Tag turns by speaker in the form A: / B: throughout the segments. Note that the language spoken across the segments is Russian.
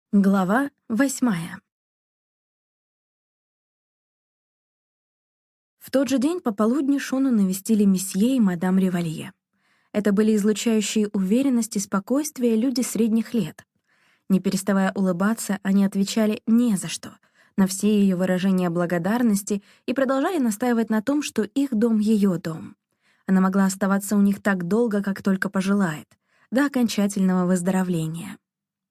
A: Глава 8. В тот же день пополудни Шону навестили месье и мадам Ревалье. Это были излучающие уверенность и спокойствие люди средних лет. Не переставая улыбаться, они отвечали «не за что» на все ее выражения благодарности и продолжали настаивать на том, что их дом — ее дом. Она могла оставаться у них так долго, как только пожелает, до окончательного выздоровления.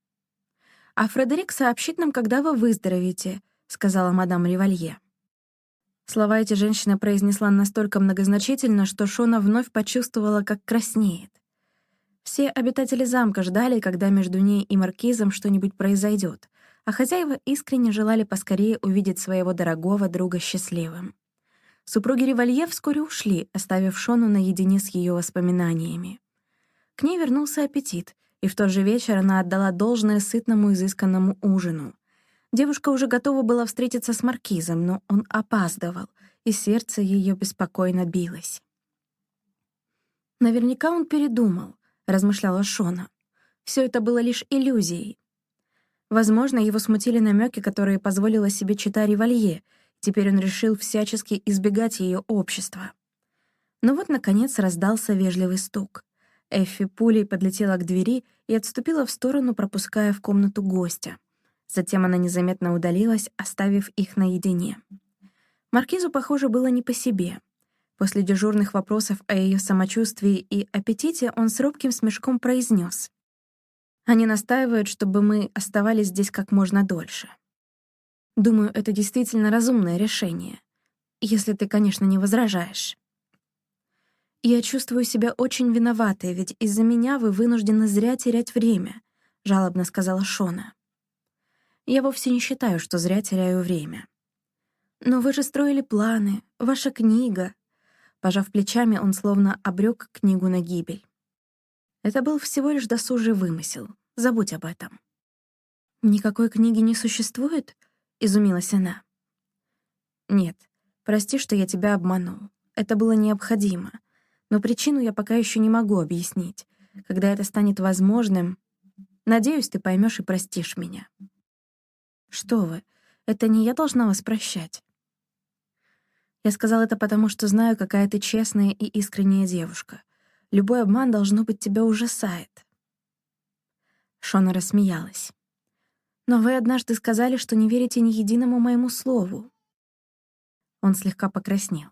A: «А Фредерик сообщит нам, когда вы выздоровеете», — сказала мадам Ревалье. Слова эти женщина произнесла настолько многозначительно, что Шона вновь почувствовала, как краснеет. Все обитатели замка ждали, когда между ней и маркизом что-нибудь произойдет, а хозяева искренне желали поскорее увидеть своего дорогого друга счастливым. Супруги Ревалье вскоре ушли, оставив Шону наедине с ее воспоминаниями. К ней вернулся аппетит, и в тот же вечер она отдала должное сытному изысканному ужину. Девушка уже готова была встретиться с маркизом, но он опаздывал, и сердце ее беспокойно билось. «Наверняка он передумал», — размышляла Шона. «Все это было лишь иллюзией. Возможно, его смутили намеки, которые позволила себе читать Ревалье. Теперь он решил всячески избегать ее общества». Но вот, наконец, раздался вежливый стук. Эффи пулей подлетела к двери и отступила в сторону, пропуская в комнату гостя. Затем она незаметно удалилась, оставив их наедине. Маркизу, похоже, было не по себе. После дежурных вопросов о ее самочувствии и аппетите он с робким смешком произнес: «Они настаивают, чтобы мы оставались здесь как можно дольше. Думаю, это действительно разумное решение, если ты, конечно, не возражаешь. Я чувствую себя очень виноватой, ведь из-за меня вы вынуждены зря терять время», — жалобно сказала Шона. «Я вовсе не считаю, что зря теряю время». «Но вы же строили планы, ваша книга». Пожав плечами, он словно обрёк книгу на гибель. «Это был всего лишь досужий вымысел. Забудь об этом». «Никакой книги не существует?» — изумилась она. «Нет, прости, что я тебя обманул. Это было необходимо. Но причину я пока еще не могу объяснить. Когда это станет возможным, надеюсь, ты поймешь и простишь меня». «Что вы, это не я должна вас прощать». «Я сказала это потому, что знаю, какая ты честная и искренняя девушка. Любой обман, должно быть, тебя ужасает». Шона рассмеялась. «Но вы однажды сказали, что не верите ни единому моему слову». Он слегка покраснел.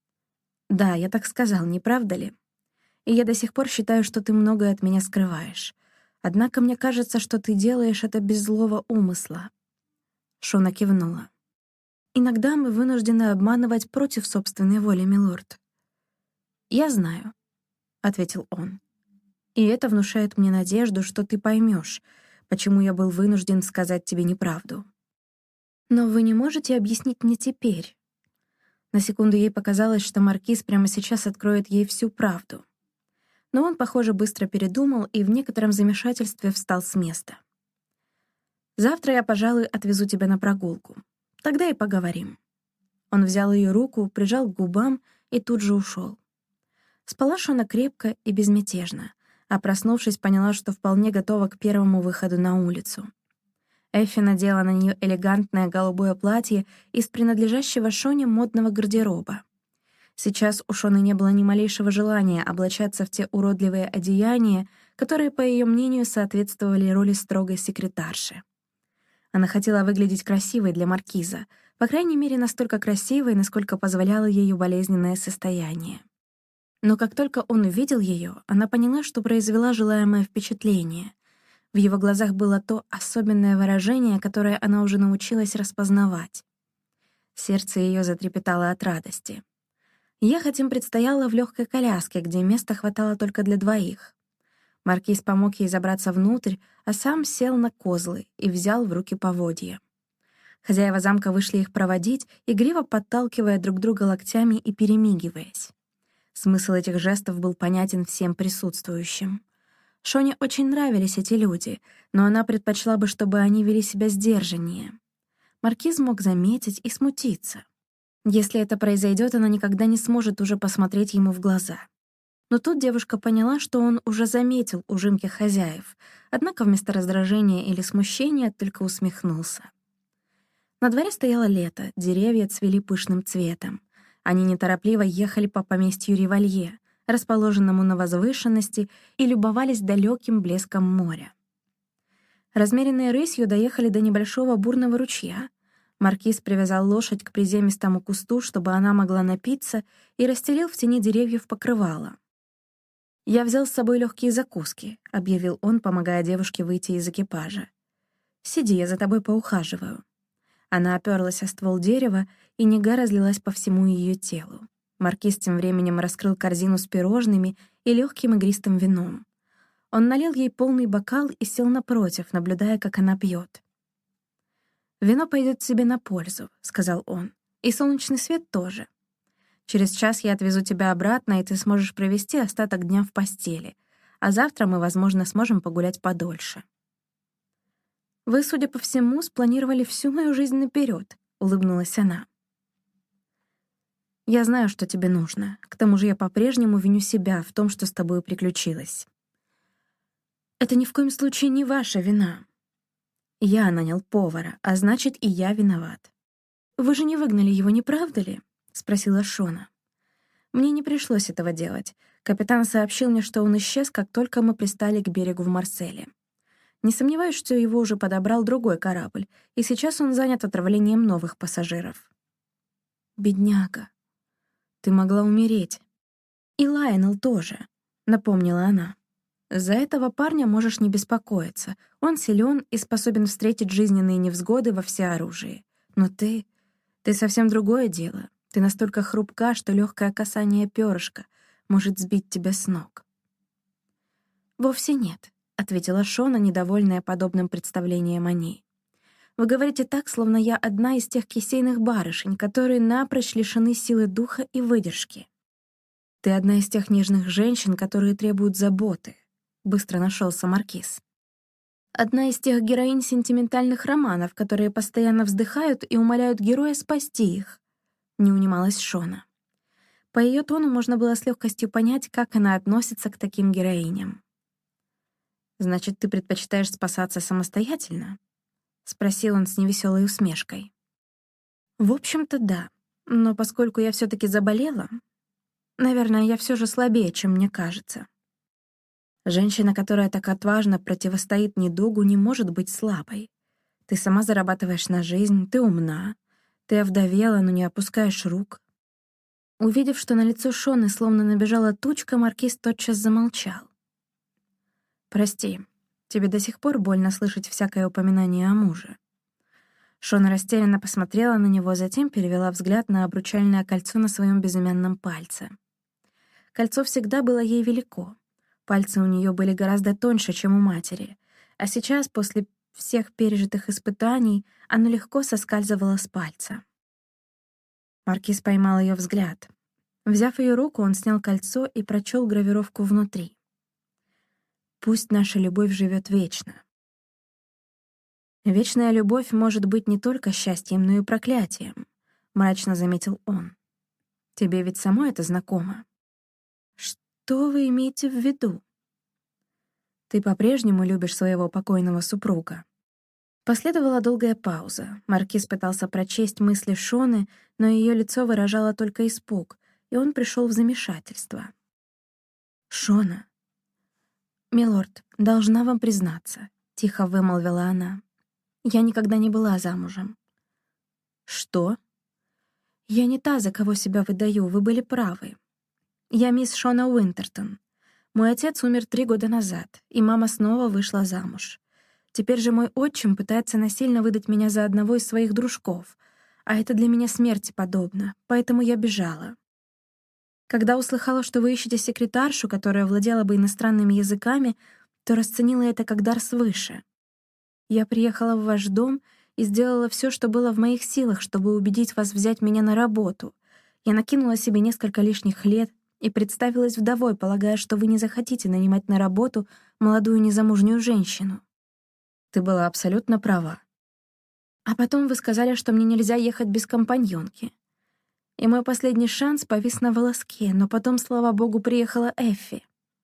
A: «Да, я так сказал, не правда ли? И я до сих пор считаю, что ты многое от меня скрываешь. Однако мне кажется, что ты делаешь это без злого умысла». Шона кивнула. «Иногда мы вынуждены обманывать против собственной воли, милорд». «Я знаю», — ответил он. «И это внушает мне надежду, что ты поймешь, почему я был вынужден сказать тебе неправду. Но вы не можете объяснить мне теперь». На секунду ей показалось, что маркиз прямо сейчас откроет ей всю правду. Но он, похоже, быстро передумал и в некотором замешательстве встал с места. «Завтра я, пожалуй, отвезу тебя на прогулку. Тогда и поговорим». Он взял ее руку, прижал к губам и тут же ушел. Спала Шона крепко и безмятежно, а проснувшись, поняла, что вполне готова к первому выходу на улицу. Эффи надела на нее элегантное голубое платье из принадлежащего Шоне модного гардероба. Сейчас у Шоны не было ни малейшего желания облачаться в те уродливые одеяния, которые, по ее мнению, соответствовали роли строгой секретарши. Она хотела выглядеть красивой для маркиза, по крайней мере, настолько красивой, насколько позволяло ее болезненное состояние. Но как только он увидел ее, она поняла, что произвела желаемое впечатление. В его глазах было то особенное выражение, которое она уже научилась распознавать. Сердце ее затрепетало от радости. Ехать им предстояло в легкой коляске, где места хватало только для двоих. Маркиз помог ей забраться внутрь, а сам сел на козлы и взял в руки поводья. Хозяева замка вышли их проводить, игриво подталкивая друг друга локтями и перемигиваясь. Смысл этих жестов был понятен всем присутствующим. Шоне очень нравились эти люди, но она предпочла бы, чтобы они вели себя сдержаннее. Маркиз мог заметить и смутиться. Если это произойдет, она никогда не сможет уже посмотреть ему в глаза. Но тут девушка поняла, что он уже заметил ужимки хозяев, однако вместо раздражения или смущения только усмехнулся. На дворе стояло лето, деревья цвели пышным цветом. Они неторопливо ехали по поместью Ривалье, расположенному на возвышенности, и любовались далеким блеском моря. Размеренной рысью доехали до небольшого бурного ручья. Маркиз привязал лошадь к приземистому кусту, чтобы она могла напиться, и расстелил в тени деревьев покрывало. «Я взял с собой легкие закуски», — объявил он, помогая девушке выйти из экипажа. «Сиди, я за тобой поухаживаю». Она оперлась о ствол дерева, и нега разлилась по всему ее телу. Маркиз тем временем раскрыл корзину с пирожными и легким игристым вином. Он налил ей полный бокал и сел напротив, наблюдая, как она пьет. «Вино пойдет себе на пользу», — сказал он, — «и солнечный свет тоже. Через час я отвезу тебя обратно, и ты сможешь провести остаток дня в постели, а завтра мы, возможно, сможем погулять подольше». «Вы, судя по всему, спланировали всю мою жизнь наперед», — улыбнулась она. «Я знаю, что тебе нужно. К тому же я по-прежнему виню себя в том, что с тобой приключилось. Это ни в коем случае не ваша вина. Я нанял повара, а значит, и я виноват». «Вы же не выгнали его, не правда ли?» — спросила Шона. «Мне не пришлось этого делать. Капитан сообщил мне, что он исчез, как только мы пристали к берегу в Марселе. Не сомневаюсь, что его уже подобрал другой корабль, и сейчас он занят отравлением новых пассажиров». «Бедняга, ты могла умереть. И Лайонел тоже», — напомнила она. «За этого парня можешь не беспокоиться. Он силен и способен встретить жизненные невзгоды во всеоружии. Но ты совсем другое дело. Ты настолько хрупка, что легкое касание перышка может сбить тебя с ног». «Вовсе нет», — ответила Шона, недовольная подобным представлением о ней. «Вы говорите так, словно я одна из тех кисейных барышень, которые напрочь лишены силы духа и выдержки. Ты одна из тех нежных женщин, которые требуют заботы», — быстро нашелся Маркиз. «Одна из тех героинь сентиментальных романов, которые постоянно вздыхают и умоляют героя спасти их», — не унималась Шона. По ее тону можно было с легкостью понять, как она относится к таким героиням. «Значит, ты предпочитаешь спасаться самостоятельно?» — спросил он с невеселой усмешкой. «В общем-то, да. Но поскольку я все-таки заболела, наверное, я все же слабее, чем мне кажется. Женщина, которая так отважно противостоит недугу, не может быть слабой. Ты сама зарабатываешь на жизнь, ты умна, ты овдовела, но не опускаешь рук». Увидев, что на лицо Шоны словно набежала тучка, Маркиз тотчас замолчал. «Прости, тебе до сих пор больно слышать всякое упоминание о муже». Шона растерянно посмотрела на него, затем перевела взгляд на обручальное кольцо на своем безымянном пальце. Кольцо всегда было ей велико. Пальцы у нее были гораздо тоньше, чем у матери, а сейчас, после всех пережитых испытаний, оно легко соскальзывало с пальца. Маркиз поймал ее взгляд. Взяв ее руку, он снял кольцо и прочел гравировку внутри. «Пусть наша любовь живет вечно». «Вечная любовь может быть не только счастьем, но и проклятием», — мрачно заметил он. «Тебе ведь самой это знакомо». «Что вы имеете в виду?» «Ты по-прежнему любишь своего покойного супруга». Последовала долгая пауза. Маркиз пытался прочесть мысли Шоны, но ее лицо выражало только испуг, и он пришел в замешательство. «Шона, милорд, должна вам признаться», — тихо вымолвила она. «Я никогда не была замужем». «Что?» «Я не та, за кого себя выдаю, вы были правы. Я мисс Шона Уинтертон. Мой отец умер 3 года назад, и мама снова вышла замуж. Теперь же мой отчим пытается насильно выдать меня за одного из своих дружков, а это для меня смерти подобно, поэтому я бежала. Когда услыхала, что вы ищете секретаршу, которая владела бы иностранными языками, то расценила это как дар свыше. Я приехала в ваш дом и сделала все, что было в моих силах, чтобы убедить вас взять меня на работу. Я накинула себе несколько лишних лет и представилась вдовой, полагая, что вы не захотите нанимать на работу молодую незамужнюю женщину. Ты была абсолютно права. А потом вы сказали, что мне нельзя ехать без компаньонки. И мой последний шанс повис на волоске, но потом, слава богу, приехала Эффи.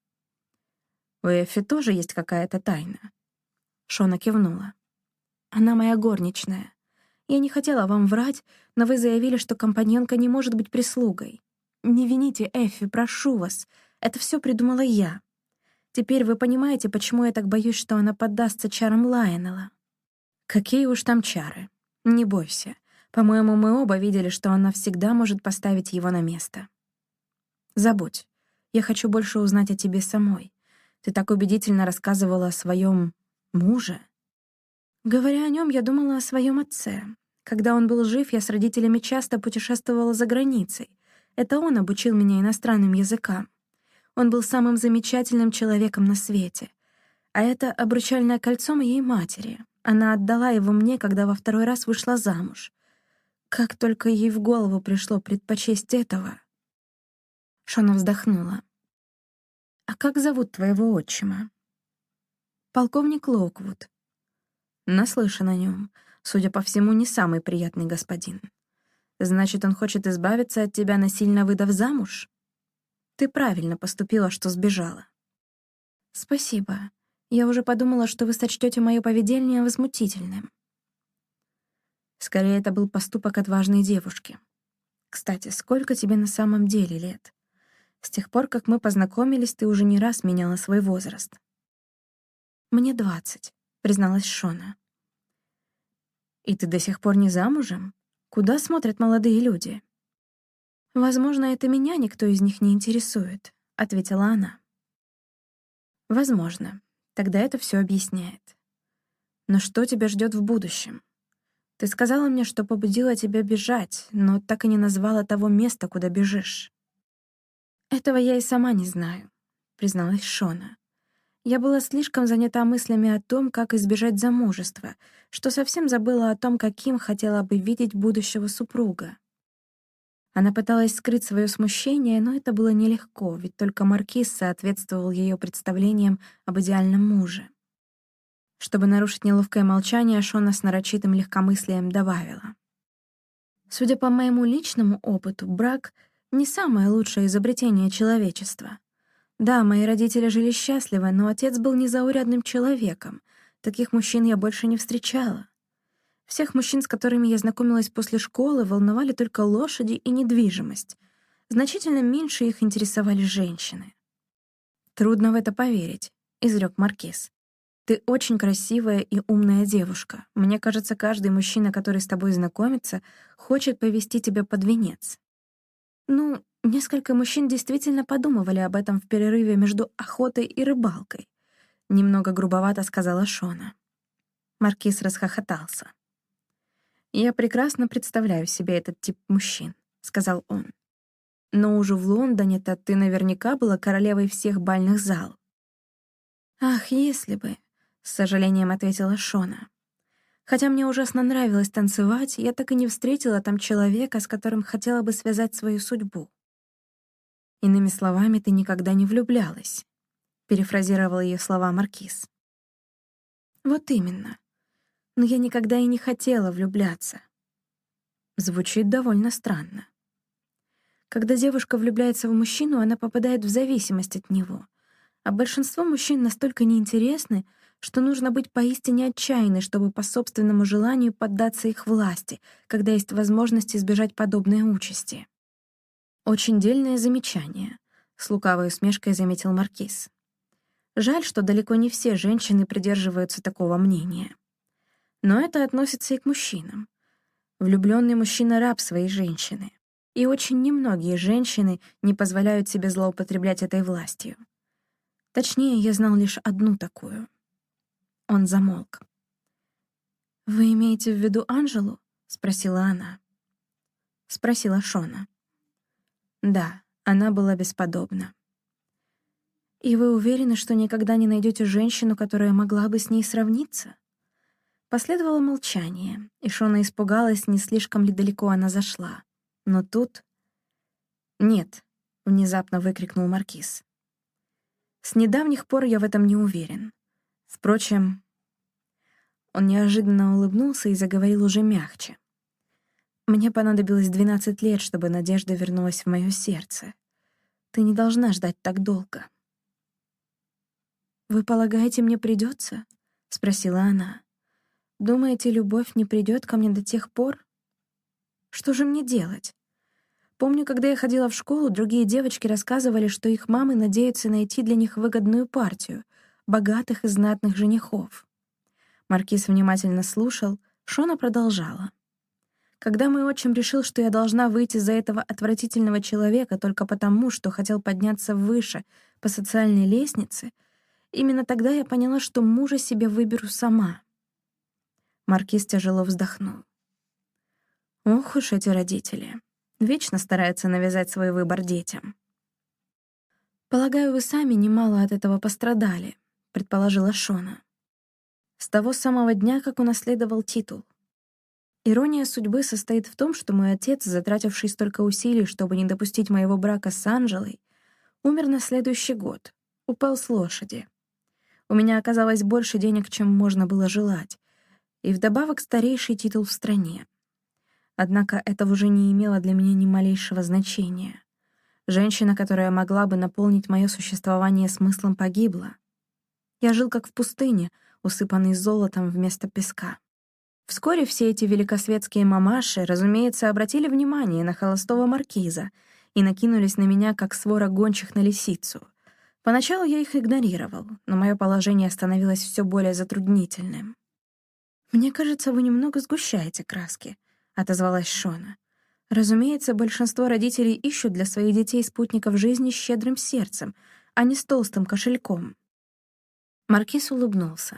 A: «У Эффи тоже есть какая-то тайна?» Шона кивнула. «Она моя горничная. Я не хотела вам врать, но вы заявили, что компаньонка не может быть прислугой. Не вините Эффи, прошу вас. Это все придумала я. Теперь вы понимаете, почему я так боюсь, что она поддастся чарам Лайонелла». «Какие уж там чары. Не бойся. По-моему, мы оба видели, что она всегда может поставить его на место. Забудь. Я хочу больше узнать о тебе самой. Ты так убедительно рассказывала о своем муже». Говоря о нем, я думала о своем отце. Когда он был жив, я с родителями часто путешествовала за границей. Это он обучил меня иностранным языкам. Он был самым замечательным человеком на свете. А это обручальное кольцо моей матери. Она отдала его мне, когда во второй раз вышла замуж. Как только ей в голову пришло предпочесть этого. Шона вздохнула. «А как зовут твоего отчима?» «Полковник Локвуд». «Наслышан о нем. Судя по всему, не самый приятный господин. Значит, он хочет избавиться от тебя, насильно выдав замуж? Ты правильно поступила, что сбежала». «Спасибо. Я уже подумала, что вы сочтете мое поведение возмутительным». Скорее, это был поступок отважной девушки. Кстати, сколько тебе на самом деле лет? С тех пор, как мы познакомились, ты уже не раз меняла свой возраст. «Мне 20», — призналась Шона. «И ты до сих пор не замужем? Куда смотрят молодые люди?» «Возможно, это меня никто из них не интересует», — ответила она. «Возможно. Тогда это все объясняет. Но что тебя ждет в будущем? Ты сказала мне, что побудила тебя бежать, но так и не назвала того места, куда бежишь». «Этого я и сама не знаю», — призналась Шона. «Я была слишком занята мыслями о том, как избежать замужества, что совсем забыла о том, каким хотела бы видеть будущего супруга». Она пыталась скрыть свое смущение, но это было нелегко, ведь только маркиз соответствовал ее представлениям об идеальном муже. Чтобы нарушить неловкое молчание, Шона с нарочитым легкомыслием добавила. «Судя по моему личному опыту, брак — не самое лучшее изобретение человечества. Да, мои родители жили счастливо, но отец был незаурядным человеком. Таких мужчин я больше не встречала. Всех мужчин, с которыми я знакомилась после школы, волновали только лошади и недвижимость. Значительно меньше их интересовали женщины». «Трудно в это поверить», — изрек маркиз. «Ты очень красивая и умная девушка. Мне кажется, каждый мужчина, который с тобой знакомится, хочет повести тебя под венец». «Ну, несколько мужчин действительно подумывали об этом в перерыве между охотой и рыбалкой», — немного грубовато сказала Шона. Маркиз расхохотался. «Я прекрасно представляю себе этот тип мужчин», — сказал он. «Но уже в Лондоне-то ты наверняка была королевой всех бальных зал». «Ах, если бы», — с сожалением ответила Шона. «Хотя мне ужасно нравилось танцевать, я так и не встретила там человека, с которым хотела бы связать свою судьбу». «Иными словами, ты никогда не влюблялась», — перефразировал ее слова маркиз. «Вот именно. Но я никогда и не хотела влюбляться». Звучит довольно странно. Когда девушка влюбляется в мужчину, она попадает в зависимость от него. А большинство мужчин настолько неинтересны, что нужно быть поистине отчаянной, чтобы по собственному желанию поддаться их власти, когда есть возможность избежать подобной участи. «Очень дельное замечание», — с лукавой усмешкой заметил маркиз. «Жаль, что далеко не все женщины придерживаются такого мнения. Но это относится и к мужчинам. Влюбленный мужчина — раб своей женщины. И очень немногие женщины не позволяют себе злоупотреблять этой властью. Точнее, я знал лишь одну такую». Он замолк. «Вы имеете в виду Анжелу?» — спросила она. Спросила Шона. «Да, она была бесподобна». «И вы уверены, что никогда не найдете женщину, которая могла бы с ней сравниться?» Последовало молчание, и Шона испугалась, не слишком ли далеко она зашла. Но тут... «Нет», — внезапно выкрикнул маркиз. «С недавних пор я в этом не уверен. Впрочем...» Он неожиданно улыбнулся и заговорил уже мягче. Мне понадобилось 12 лет, чтобы надежда вернулась в моё сердце. Ты не должна ждать так долго». «Вы полагаете, мне придётся?» — спросила она. «Думаете, любовь не придёт ко мне до тех пор? Что же мне делать? Помню, когда я ходила в школу, другие девочки рассказывали, что их мамы надеются найти для них выгодную партию, богатых и знатных женихов». Маркиз внимательно слушал, Шона продолжала. «Когда мой отчим решил, что я должна выйти за этого отвратительного человека только потому, что хотел подняться выше по социальной лестнице, именно тогда я поняла, что мужа себе выберу сама». Маркиз тяжело вздохнул. «Ох уж эти родители. Вечно стараются навязать свой выбор детям». «Полагаю, вы сами немало от этого пострадали», — предположила Шона. «С того самого дня, как унаследовал титул. Ирония судьбы состоит в том, что мой отец, затративший столько усилий, чтобы не допустить моего брака с Анжелой, умер на следующий год, упал с лошади. У меня оказалось больше денег, чем можно было желать, и вдобавок старейший титул в стране. Однако это уже не имело для меня ни малейшего значения. Женщина, которая могла бы наполнить мое существование смыслом, погибла. Я жил как в пустыне, усыпанный золотом вместо песка. Вскоре все эти великосветские мамаши, разумеется, обратили внимание на холостого маркиза и накинулись на меня, как свора гончих на лисицу. Поначалу я их игнорировал, но мое положение становилось все более затруднительным. «Мне кажется, вы немного сгущаете краски», — отозвалась Шона. «Разумеется, большинство родителей ищут для своих детей спутников жизни с щедрым сердцем, а не с толстым кошельком». Маркиз улыбнулся.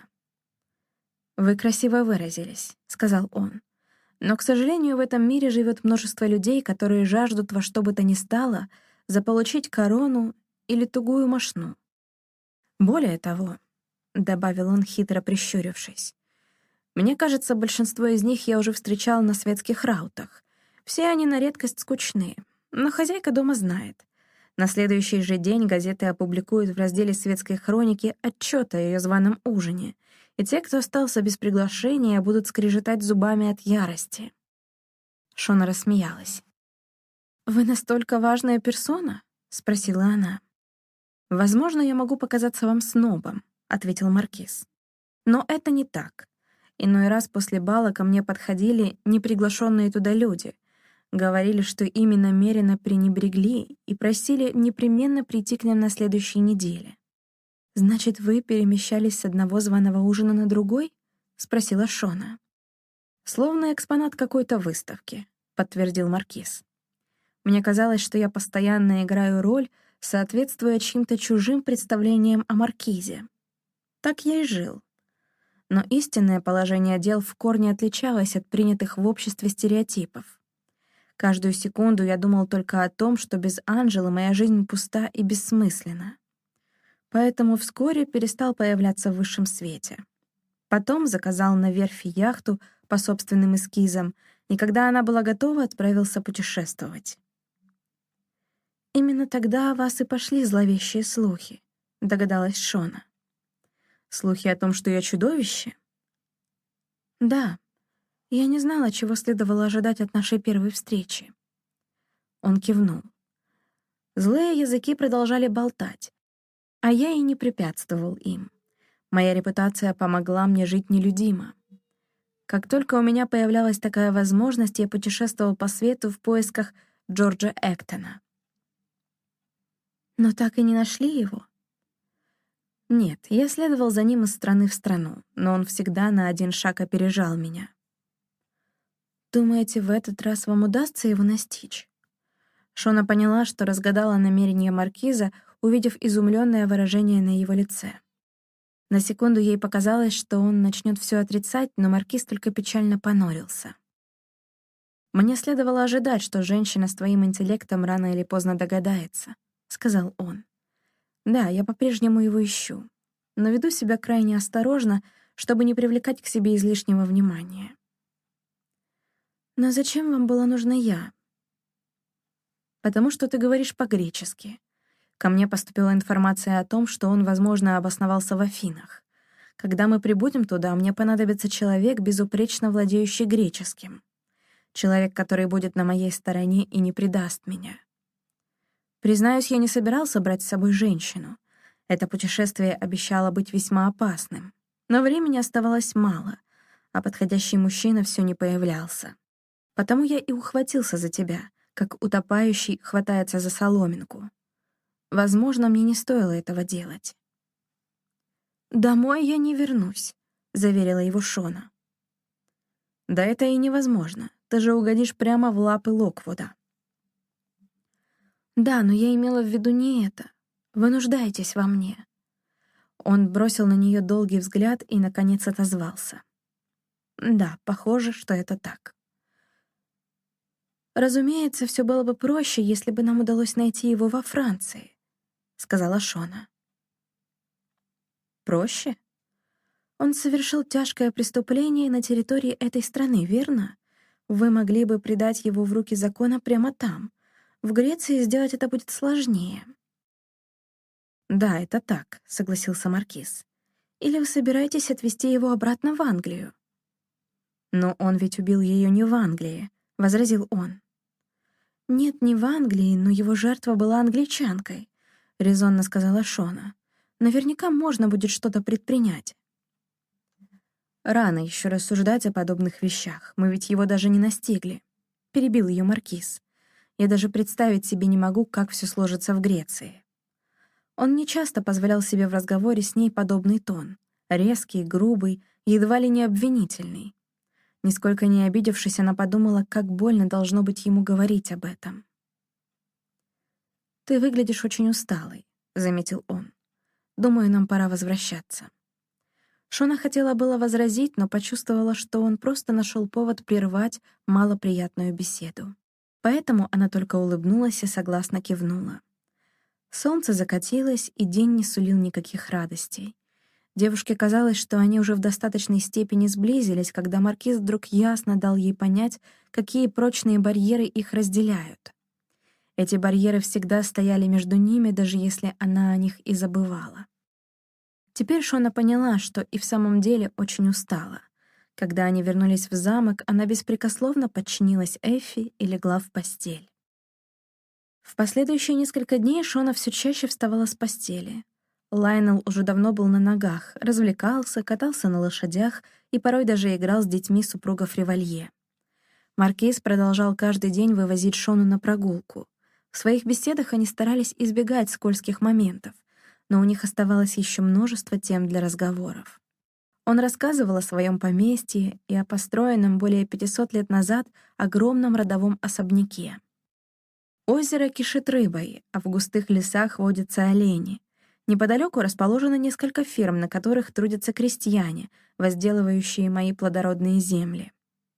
A: «Вы красиво выразились», — сказал он. «Но, к сожалению, в этом мире живет множество людей, которые жаждут во что бы то ни стало заполучить корону или тугую мошну. Более того», — добавил он, хитро прищурившись, «мне кажется, большинство из них я уже встречал на светских раутах. Все они на редкость скучные, но хозяйка дома знает. На следующий же день газеты опубликуют в разделе светской хроники отчет о ее званом ужине, и те, кто остался без приглашения, будут скрежетать зубами от ярости». Шона рассмеялась. «Вы настолько важная персона?» — спросила она. «Возможно, я могу показаться вам снобом», — ответил Маркиз. «Но это не так. Иной раз после бала ко мне подходили неприглашенные туда люди, говорили, что ими намеренно пренебрегли и просили непременно прийти к ним на следующей неделе». «Значит, вы перемещались с одного званого ужина на другой?» — спросила Шона. «Словно экспонат какой-то выставки», — подтвердил Маркиз. «Мне казалось, что я постоянно играю роль, соответствуя чьим-то чужим представлениям о Маркизе. Так я и жил. Но истинное положение дел в корне отличалось от принятых в обществе стереотипов. Каждую секунду я думал только о том, что без Анжелы моя жизнь пуста и бессмысленна. Поэтому вскоре перестал появляться в высшем свете. Потом заказал на верфи яхту по собственным эскизам, и когда она была готова, отправился путешествовать». «Именно тогда о вас и пошли зловещие слухи», — догадалась Шона. «Слухи о том, что я чудовище?» «Да. Я не знала, чего следовало ожидать от нашей первой встречи». Он кивнул. Злые языки продолжали болтать, а я и не препятствовал им. Моя репутация помогла мне жить нелюдимо. Как только у меня появлялась такая возможность, я путешествовал по свету в поисках Джорджа Эктона. «Но так и не нашли его?» «Нет, я следовал за ним из страны в страну, но он всегда на один шаг опережал меня». «Думаете, в этот раз вам удастся его настичь?» Шона поняла, что разгадала намерение маркиза, увидев изумленное выражение на его лице. На секунду ей показалось, что он начнет все отрицать, но маркиз только печально понурился. «Мне следовало ожидать, что женщина с твоим интеллектом рано или поздно догадается», — сказал он. «Да, я по-прежнему его ищу, но веду себя крайне осторожно, чтобы не привлекать к себе излишнего внимания». «Но зачем вам была нужна я?» «Потому что ты говоришь по-гречески. Ко мне поступила информация о том, что он, возможно, обосновался в Афинах. Когда мы прибудем туда, мне понадобится человек, безупречно владеющий греческим. человек, который будет на моей стороне и не предаст меня. Признаюсь, я не собирался брать с собой женщину. Это путешествие обещало быть весьма опасным. Но времени оставалось мало, а подходящий мужчина все не появлялся. Потому я и ухватился за тебя, как утопающий хватается за соломинку. Возможно, мне не стоило этого делать. «Домой я не вернусь», — заверила его Шона. «Да это и невозможно. Ты же угодишь прямо в лапы Локвуда». «Да, но я имела в виду не это. Вы нуждаетесь во мне». Он бросил на нее долгий взгляд и, наконец, отозвался. «Да, похоже, что это так». «Разумеется, все было бы проще, если бы нам удалось найти его во Франции», — сказала Шона. «Проще? Он совершил тяжкое преступление на территории этой страны, верно? Вы могли бы предать его в руки закона прямо там. В Греции сделать это будет сложнее». «Да, это так», — согласился Маркиз. «Или вы собираетесь отвезти его обратно в Англию?» «Но он ведь убил ее не в Англии», — возразил он. «Нет, не в Англии, но его жертва была англичанкой», — резонно сказала Шона. «Наверняка можно будет что-то предпринять». «Рано еще рассуждать о подобных вещах, мы ведь его даже не настигли», — перебил ее Маркиз. «Я даже представить себе не могу, как все сложится в Греции». Он нечасто позволял себе в разговоре с ней подобный тон, резкий, грубый, едва ли не обвинительный. Нисколько не обидевшись, она подумала, как больно должно быть ему говорить об этом. «Ты выглядишь очень усталой», — заметил он. «Думаю, нам пора возвращаться». Шона хотела было возразить, но почувствовала, что он просто нашел повод прервать малоприятную беседу. Поэтому она только улыбнулась и согласно кивнула. Солнце закатилось, и день не сулил никаких радостей. Девушке казалось, что они уже в достаточной степени сблизились, когда Маркиз вдруг ясно дал ей понять, какие прочные барьеры их разделяют. Эти барьеры всегда стояли между ними, даже если она о них и забывала. Теперь Шона поняла, что и в самом деле очень устала. Когда они вернулись в замок, она беспрекословно подчинилась Эффи и легла в постель. В последующие несколько дней Шона все чаще вставала с постели. Лайнел уже давно был на ногах, развлекался, катался на лошадях и порой даже играл с детьми супругов Ревалье. Маркиз продолжал каждый день вывозить Шону на прогулку. В своих беседах они старались избегать скользких моментов, но у них оставалось еще множество тем для разговоров. Он рассказывал о своем поместье и о построенном более 500 лет назад огромном родовом особняке. Озеро кишит рыбой, а в густых лесах водятся олени. Неподалеку расположено несколько ферм, на которых трудятся крестьяне, возделывающие мои плодородные земли.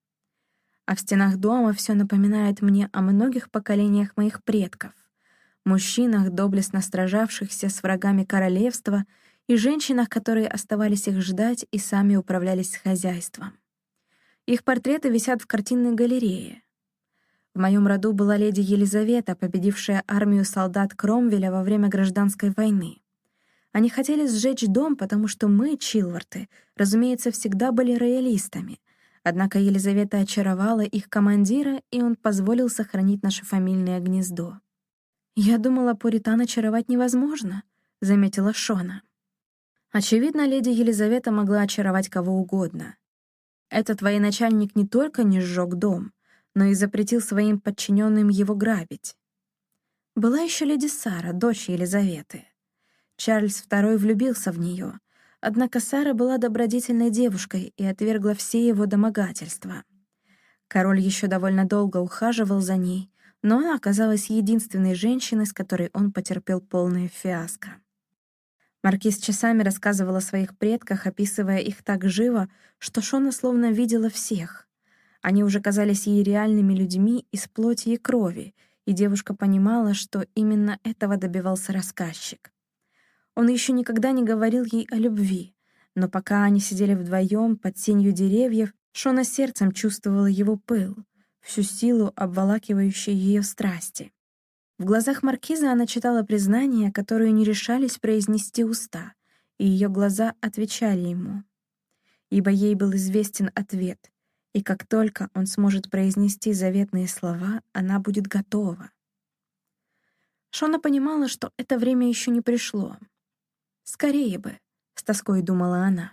A: А в стенах дома все напоминает мне о многих поколениях моих предков, мужчинах, доблестно сражавшихся с врагами королевства, и женщинах, которые оставались их ждать и сами управлялись с хозяйством. Их портреты висят в картинной галерее. В моем роду была леди Елизавета, победившая армию солдат Кромвеля во время гражданской войны. Они хотели сжечь дом, потому что мы, Чилворты, разумеется, всегда были роялистами. Однако Елизавета очаровала их командира, и он позволил сохранить наше фамильное гнездо. «Я думала, пуритан очаровать невозможно», — заметила Шона. Очевидно, леди Елизавета могла очаровать кого угодно. Этот военачальник не только не сжег дом, но и запретил своим подчиненным его грабить. Была еще леди Сара, дочь Елизаветы. Чарльз II влюбился в нее, однако Сара была добродетельной девушкой и отвергла все его домогательства. Король еще довольно долго ухаживал за ней, но она оказалась единственной женщиной, с которой он потерпел полное фиаско. Маркиз часами рассказывал о своих предках, описывая их так живо, что Шона словно видела всех. Они уже казались ей реальными людьми из плоти и крови, и девушка понимала, что именно этого добивался рассказчик. Он еще никогда не говорил ей о любви, но пока они сидели вдвоем под тенью деревьев, Шона сердцем чувствовала его пыл, всю силу обволакивающей ее страсти. В глазах маркиза она читала признания, которые не решались произнести уста, и ее глаза отвечали ему. Ибо ей был известен ответ, И как только он сможет произнести заветные слова, она будет готова. Шона понимала, что это время еще не пришло. «Скорее бы», — с тоской думала она.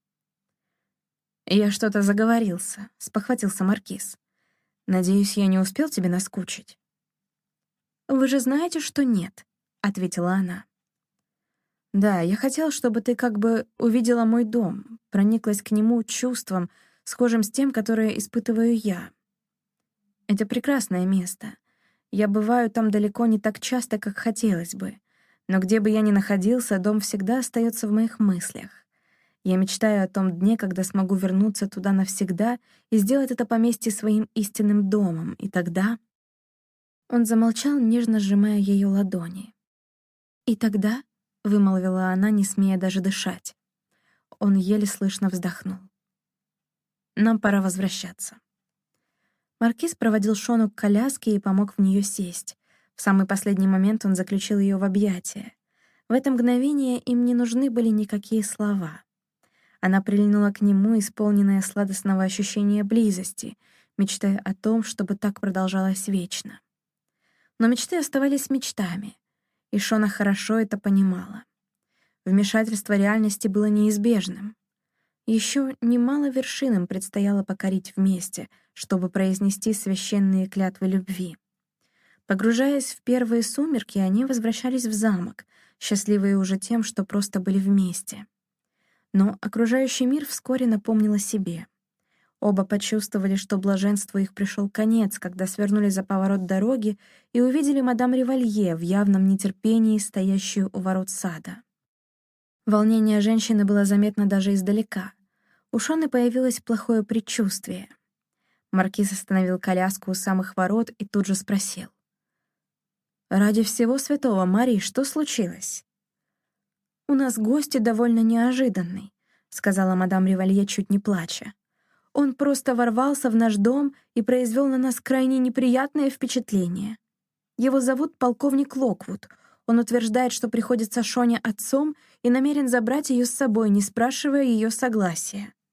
A: «Я что-то заговорился», — спохватился Маркиз. «Надеюсь, я не успел тебе наскучить?» «Вы же знаете, что нет», — ответила она. «Да, я хотел, чтобы ты как бы увидела мой дом, прониклась к нему чувством, схожим с тем, которое испытываю я. Это прекрасное место. Я бываю там далеко не так часто, как хотелось бы, но где бы я ни находился, дом всегда остается в моих мыслях. Я мечтаю о том дне, когда смогу вернуться туда навсегда и сделать это поместье своим истинным домом, и тогда...» Он замолчал, нежно сжимая ее ладони. «И тогда...» — вымолвила она, не смея даже дышать. Он еле слышно вздохнул. «Нам пора возвращаться». Маркиз проводил Шону к коляске и помог в нее сесть. В самый последний момент он заключил ее в объятия. В это мгновение им не нужны были никакие слова. Она прильнула к нему, исполненная сладостного ощущения близости, мечтая о том, чтобы так продолжалось вечно. Но мечты оставались мечтами, и Шона хорошо это понимала. Вмешательство реальности было неизбежным. Еще немало вершин им предстояло покорить вместе, чтобы произнести священные клятвы любви. Погружаясь в первые сумерки, они возвращались в замок, счастливые уже тем, что просто были вместе. Но окружающий мир вскоре напомнил о себе. Оба почувствовали, что блаженству их пришел конец, когда свернули за поворот дороги и увидели мадам Ревалье в явном нетерпении, стоящую у ворот сада. Волнение женщины было заметно даже издалека. У Шоны появилось плохое предчувствие. Маркиз остановил коляску у самых ворот и тут же спросил: «Ради всего святого, Мари, что случилось?» «У нас гости довольно неожиданный», — сказала мадам Ревалье, чуть не плача. «Он просто ворвался в наш дом и произвел на нас крайне неприятное впечатление. Его зовут полковник Локвуд. Он утверждает, что приходится Шоне отцом и намерен забрать ее с собой, не спрашивая ее согласия.